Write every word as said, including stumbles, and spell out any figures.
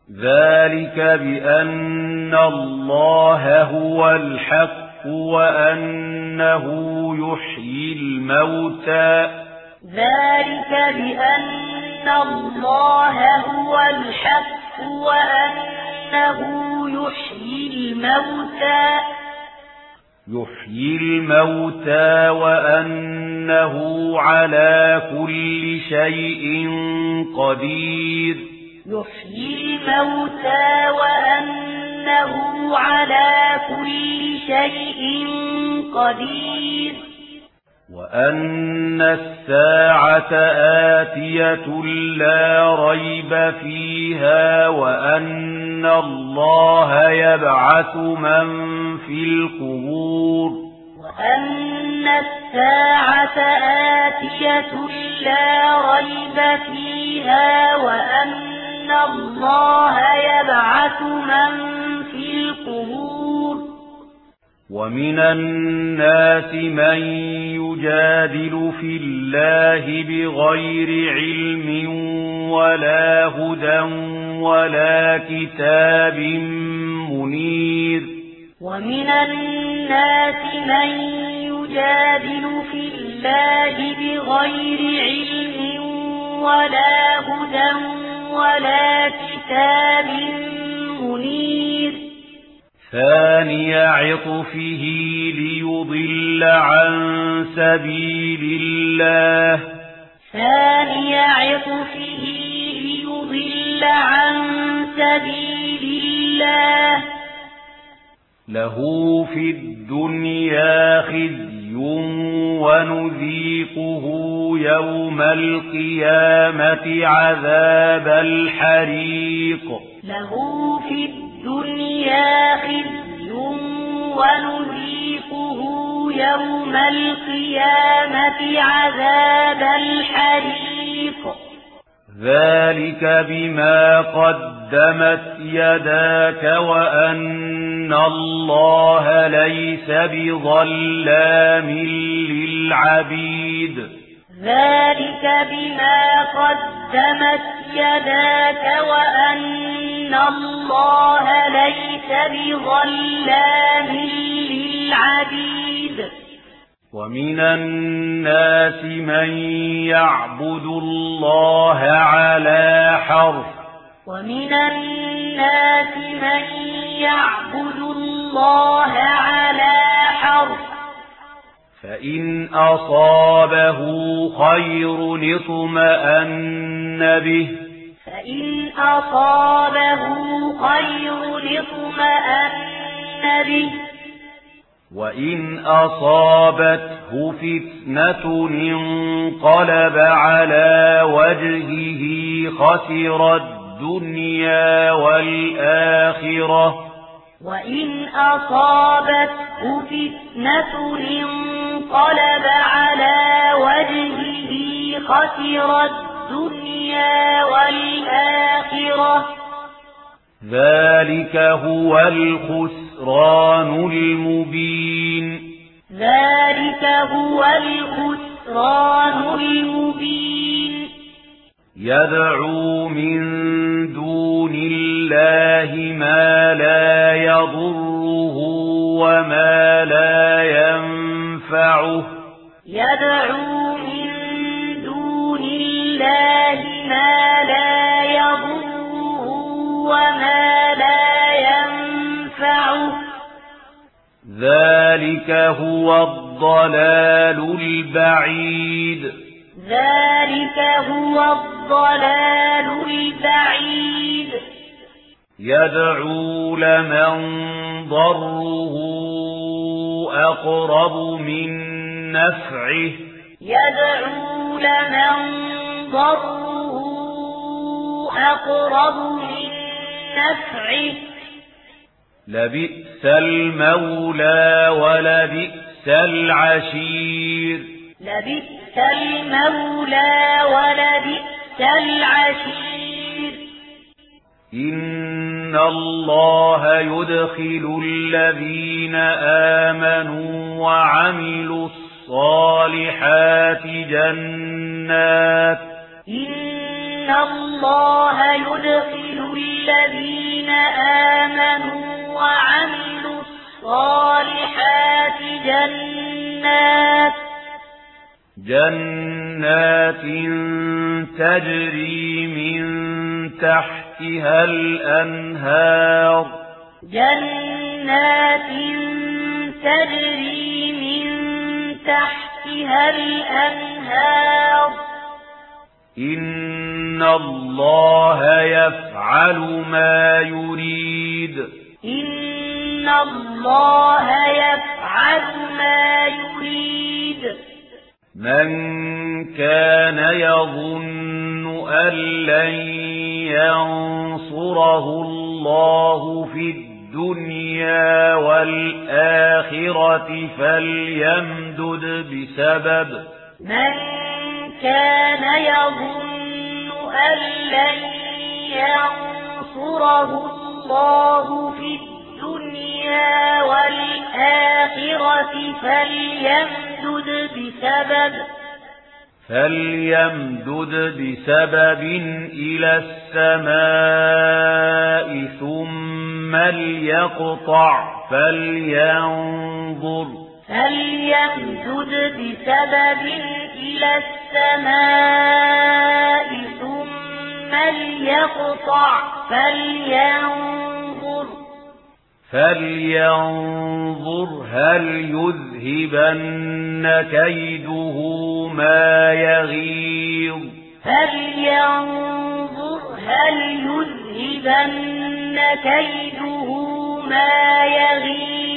ذلك بأن الله هو الحق وأنه يحيي الموتى ذلك بأن الله هو الحق وأنه يحيي الموتى يحيي الموتى وأنه على كل شيء قدير يحيي الموتى وأنه على كل شيء قدير وأن الساعة آتية لا ريب فيها وأن الله يبعث من في القبور وأن الساعة آتية لا ريب فيها وأن الله يبعث من في القبور ومن الناس من يجادل في الله بغير علم ولا هدى ولا كتاب منير ومن الناس من يجادل في الله بغير علم ولا هدى ولا كتاب منير ثاني عطفه ليضل عن سبيل الله ثاني عطفه ليضل عن سبيل الله له في الدنيا خزي ونذيقه يوم القيامة عذاب الحريق له في الدنيا خزي ونذيقه يوم القيامة عذاب الحريق ذلك بما قدمت يداك وأن الله ليس بظلام للعبيد ذلك بما قدمت يداك وأن الله ليس بظلام للعبيد ومن الناس من يعبد الله على حرف ومن الناس من يعبد الله على حرف فإن أصابه خير اطمأن به فإن أصابه خير اطمأن به وإن أصابته فتنة انقلب على وجهه خسر الدنيا والآخرة وإن أصابته فتنة انقلب على وجهه خسر الدنيا والآخرة ذلك هو الخسران المبين ذلك هو الخسران المبين يدعو من دون الله ما لا يضره وما لا ينفعه يدعو من دون الله ما لا يضره وما لا ينفعه ذلك هو الضلال البعيد ذلك هو الضلال البعيد يدعو لمن ضره أقرب من نفعه يدعو لمن ضره أقرب من نفعه لبئس المولى ولبئس العشير لبئس المولى ولبئس العشير إن الله يدخل الذين آمنوا وعملوا الصالحات جنات إن الله يدخل الذين الذين آمنوا وعملوا الصالحات جنات جنات تجري من تحتها الأنهار جنات تجري من تحتها الأنهار إن الله يفعل ما يريد إن الله يفعل ما يريد من كان يظن أن لن ينصره الله في الدنيا والآخرة فليمدد بسبب من كان يظن أن لن ينصره الله في الدنيا والآخرة فليمدد بسبب فليمدد بسبب إلى السماء ثم ليقطع فلينظر فليمدد بسبب إلى السماء ثم ليقطع فلينظر فلينظر هل يذهبن كيده ما يغيظ فلينظر هل يذهبن كيده ما يغيظ